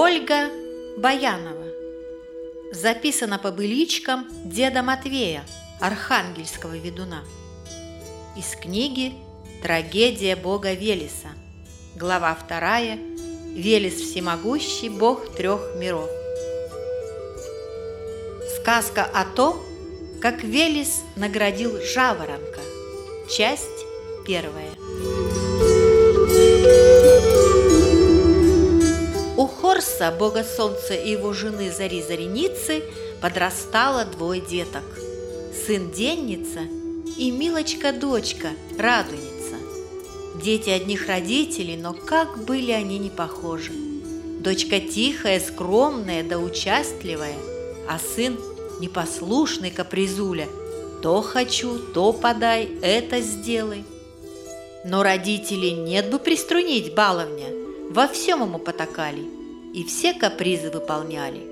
Ольга Баянова. Записано по быличкам деда Матвея, архангельского ведуна. Из книги «Трагедия бога Велеса». Глава 2. Велес всемогущий, бог трех миров. Сказка о том, как Велес наградил жаворонка. Часть 1. У Хорса, бога солнца, и его жены Зари-Зареницы подрастало 2 деток. Сын Денница и Милочка-дочка Радуница. Дети одних родителей, но как были они не похожи. Дочка тихая, скромная да участливая, а сын непослушный капризуля. То хочу, то подай, это сделай. Но родители нет бы приструнить баловня, во всем ему потакали и все капризы выполняли.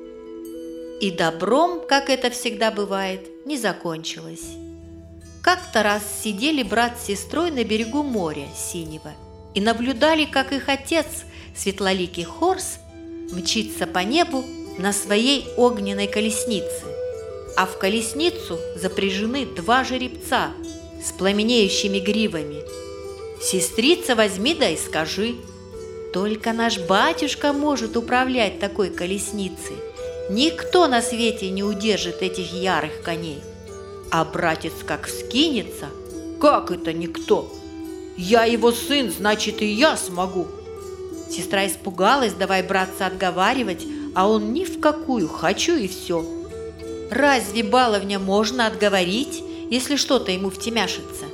И добром, как это всегда бывает, не закончилось. Как-то раз сидели брат с сестрой на берегу моря синего и наблюдали, как их отец, светлоликий Хорс, мчится по небу на своей огненной колеснице, а в колесницу запряжены 2 жеребца с пламенеющими гривами. «Сестрица, возьми да и скажи, только наш батюшка может управлять такой колесницей. Никто на свете не удержит этих ярых коней». А братец как вскинется: «Как это никто? Я его сын, значит, и я смогу». Сестра испугалась, давай братца отговаривать, а он ни в какую, хочу и все. Разве баловня можно отговорить, если что-то ему втемяшится?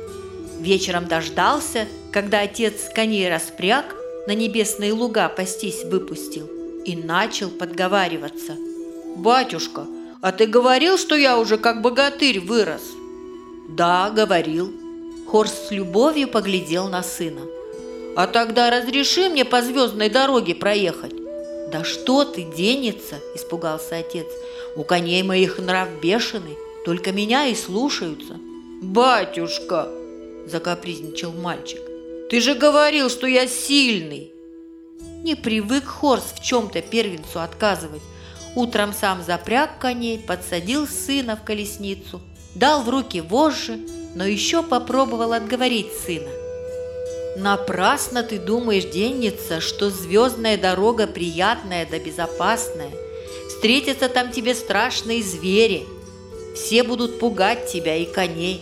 Вечером дождался, когда отец коней распряг, на небесные луга пастись выпустил, и начал подговариваться: «Батюшка, а ты говорил, что я уже как богатырь вырос?» «Да, говорил». Хорс с любовью поглядел на сына. «А тогда разреши мне по звездной дороге проехать». «Да что ты, Денница!» – испугался отец. «У коней моих нрав бешеный, только меня и слушаются». «Батюшка!» – закапризничал мальчик. «Ты же говорил, что я сильный!» Не привык Хорс в чем-то первенцу отказывать. Утром сам запряг коней, подсадил сына в колесницу, дал в руки вожжи, но еще попробовал отговорить сына. «Напрасно ты думаешь, Денница, что звездная дорога приятная да безопасная. Встретятся там тебе страшные звери, все будут пугать тебя и коней».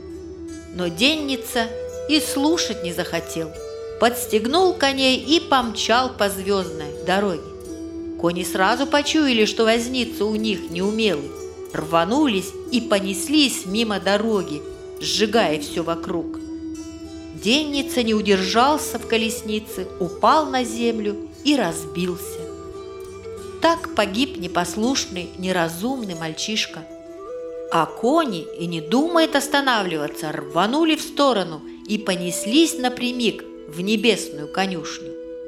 Но Денница и слушать не захотел, подстегнул коней и помчал по звездной дороге. Кони сразу почуяли, что возница у них неумелый, рванулись и понеслись мимо дороги, сжигая все вокруг. Денница не удержался в колеснице, упал на землю и разбился. Так погиб непослушный, неразумный мальчишка. А кони и не думает останавливаться, рванули в сторону и понеслись напрямик в небесную конюшню.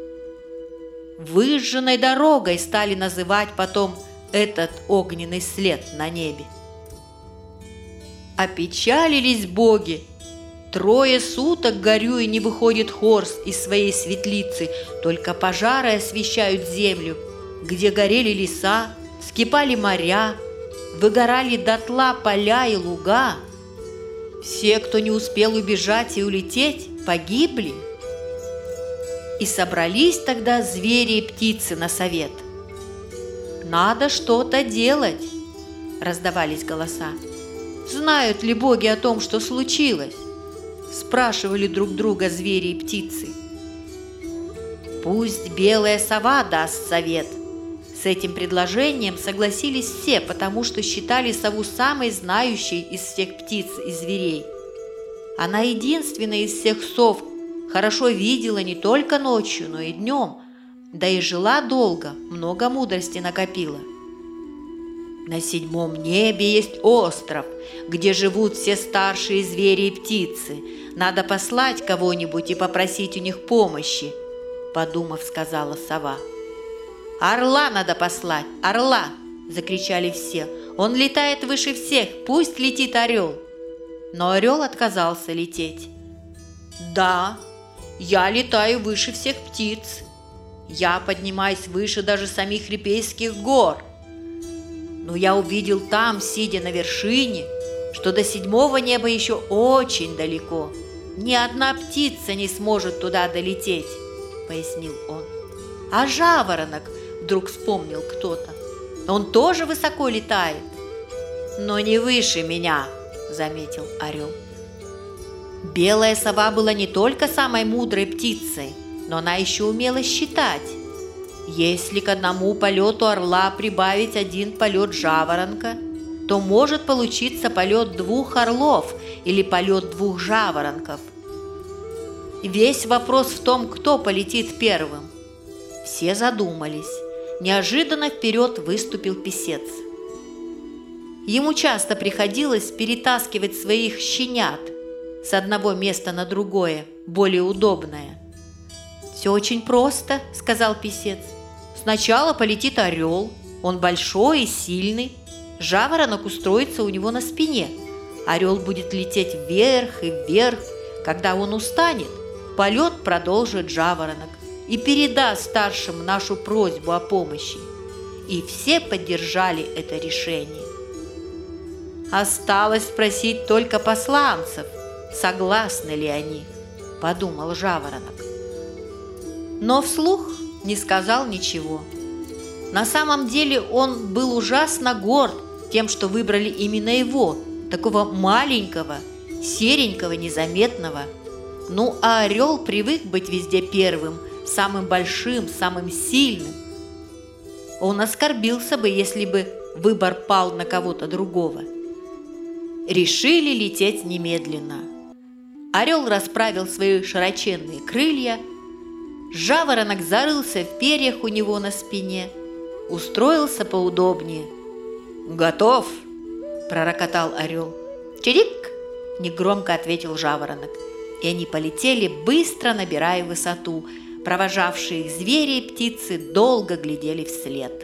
Выжженной дорогой стали называть потом этот огненный след на небе. Опечалились боги. 3 суток горюя не выходит Хорс из своей светлицы, только пожары освещают землю, где горели леса, вскипали моря, выгорали дотла поля и луга. Все, кто не успел убежать и улететь, погибли. И собрались тогда звери и птицы на совет. «Надо что-то делать», – раздавались голоса. «Знают ли боги о том, что случилось?» – спрашивали друг друга звери и птицы. «Пусть белая сова даст совет». С этим предложением согласились все, потому что считали сову самой знающей из всех птиц и зверей. Она единственная из всех сов хорошо видела не только ночью, но и днем, да и жила долго, много мудрости накопила. На 7 небе есть остров, где живут все старшие звери и птицы. Надо послать кого-нибудь и попросить у них помощи, подумав, сказала сова. «Орла надо послать, орла!» – закричали все. «Он летает выше всех, пусть летит орел!» Но орел отказался лететь. «Да, я летаю выше всех птиц. Я поднимаюсь выше даже самих Репейских гор. Но я увидел там, сидя на вершине, что до 7-го неба еще очень далеко. Ни одна птица не сможет туда долететь, пояснил он. А жаворонок, вдруг вспомнил кто-то, он тоже высоко летает. Но не выше меня, заметил орел. Белая сова была не только самой мудрой птицей, но она еще умела считать. Если к одному полету орла прибавить 1 полет жаворонка, то может получиться полет 2 орлов или полет 2 жаворонков. Весь вопрос в том, кто полетит первым. Все задумались. Неожиданно вперед выступил писец. Ему часто приходилось перетаскивать своих щенят с одного места на другое, более удобное. «Все очень просто», – сказал писец. «Сначала полетит орел, он большой и сильный. Жаворонок устроится у него на спине. Орел будет лететь вверх и вверх. Когда он устанет, полет продолжит жаворонок и передаст старшим нашу просьбу о помощи». И все поддержали это решение. «Осталось спросить только посланцев, согласны ли они», – подумал жаворонок. Но вслух не сказал ничего. На самом деле он был ужасно горд тем, что выбрали именно его, такого маленького, серенького, незаметного. Ну, а орел привык быть везде первым, самым большим, самым сильным. Он оскорбился бы, если бы выбор пал на кого-то другого. Решили лететь немедленно. Орел расправил свои широченные крылья, жаворонок зарылся в перьях у него на спине, устроился поудобнее. «Готов!» – пророкотал орел. «Чирик!» – негромко ответил жаворонок. И они полетели, быстро набирая высоту. Провожавшие их звери и птицы долго глядели вслед.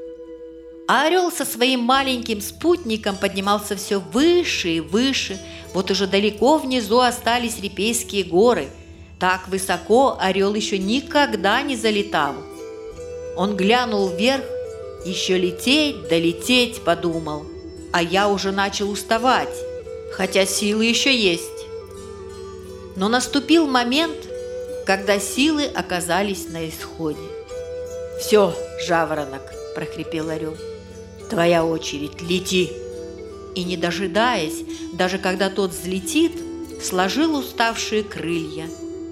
А орел со своим маленьким спутником поднимался все выше и выше. Вот уже далеко внизу остались Репейские горы. Так высоко орел еще никогда не залетал. Он глянул вверх. Еще лететь, долететь, подумал. А я уже начал уставать, хотя силы еще есть. Но наступил момент, когда силы оказались на исходе. «Все, жаворонок!» – прохрипел орел. «Твоя очередь, лети!» И, не дожидаясь, даже когда тот взлетит, сложил уставшие крылья.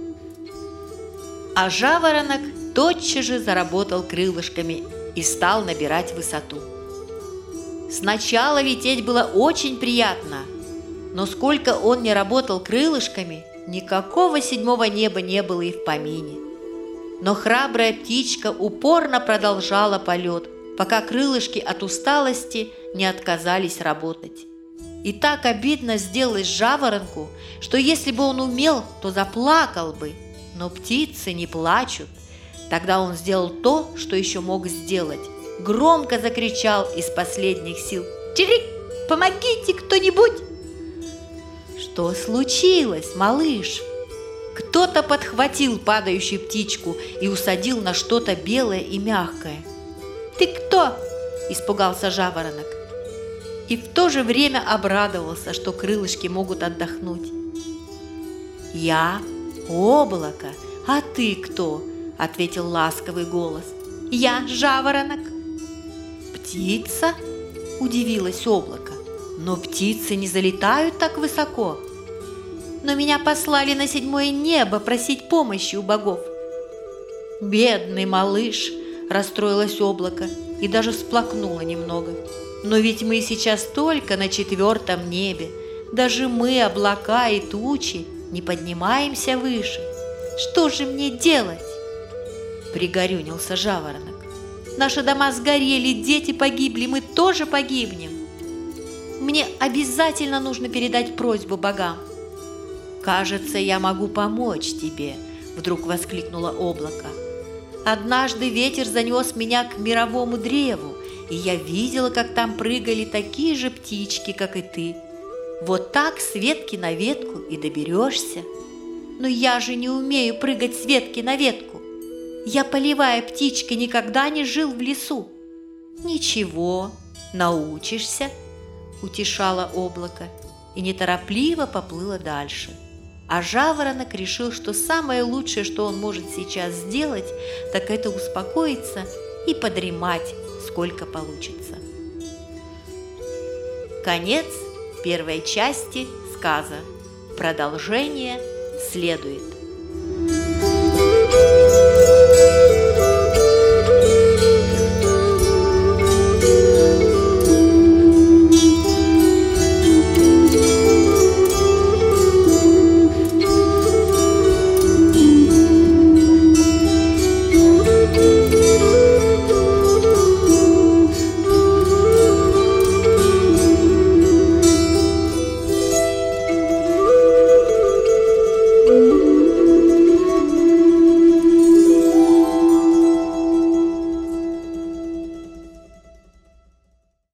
А жаворонок тотчас же заработал крылышками и стал набирать высоту. Сначала лететь было очень приятно, но сколько он не работал крылышками, никакого 7-го неба не было и в помине. Но храбрая птичка упорно продолжала полет, пока крылышки от усталости не отказались работать. И так обидно сделалось жаворонку, что если бы он умел, то заплакал бы. Но птицы не плачут. Тогда он сделал то, что еще мог сделать. Громко закричал из последних сил: «Чирик, помогите кто-нибудь!» «Что случилось, малыш?» Кто-то подхватил падающую птичку и усадил на что-то белое и мягкое. «Ты кто?» – испугался жаворонок. И в то же время обрадовался, что крылышки могут отдохнуть. «Я облако, а ты кто?» – ответил ласковый голос. «Я жаворонок». «Птица?» – удивилось облако. «Но птицы не залетают так высоко». «Но меня послали на 7-е небо просить помощи у богов». «Бедный малыш!» – расстроилось облако и даже всплакнуло немного. «Но ведь мы сейчас только на 4-м небе. Даже мы, облака и тучи, не поднимаемся выше. Что же мне делать?» Пригорюнился жаворонок. «Наши дома сгорели, дети погибли, мы тоже погибнем. Мне обязательно нужно передать просьбу богам». «Кажется, я могу помочь тебе», – вдруг воскликнуло облако. «Однажды ветер занес меня к мировому древу, и я видела, как там прыгали такие же птички, как и ты. Вот так с ветки на ветку и доберешься». «Но я же не умею прыгать с ветки на ветку». Я, полевая птичка, никогда не жил в лесу. Ничего, научишься, утешало облако и неторопливо поплыло дальше. А жаворонок решил, что самое лучшее, что он может сейчас сделать, так это успокоиться и подремать, сколько получится. Конец первой части сказа. Продолжение следует.